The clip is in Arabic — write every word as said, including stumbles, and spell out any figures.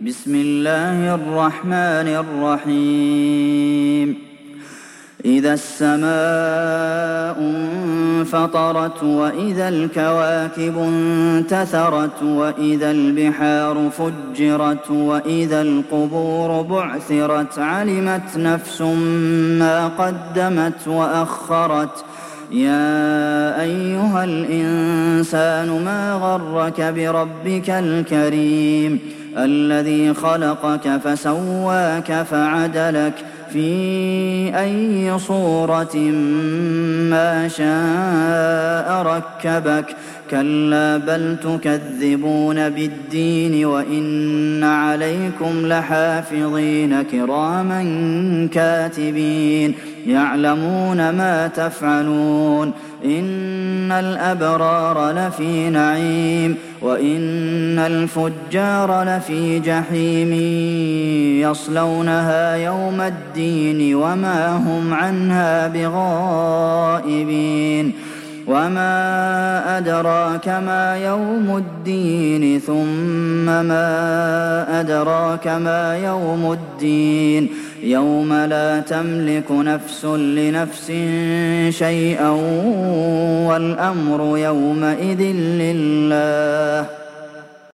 بسم الله الرحمن الرحيم إذا السماء انفطرت وإذا الكواكب انتثرت وإذا البحار فجرت وإذا القبور بعثرت علمت نفس ما قدمت وأخرت يا أيها الإنسان ما غرك بربك الكريم الذي خلقك فسواك فعدلك في أي صورة ما شاء ركبك كلا بل تكذبون بالدين وإن عليكم لحافظين كراما كاتبين يعلمون ما تفعلون إن الأبرار لفي نعيم وإن الفجار لفي جحيم يصلونها يوم الدين وما هم عنها بغائبين وما أدراك ما يوم الدين ثم ما أدراك ما يوم الدين يوم لا تملك نفس لنفس شيئا والأمر يومئذ لله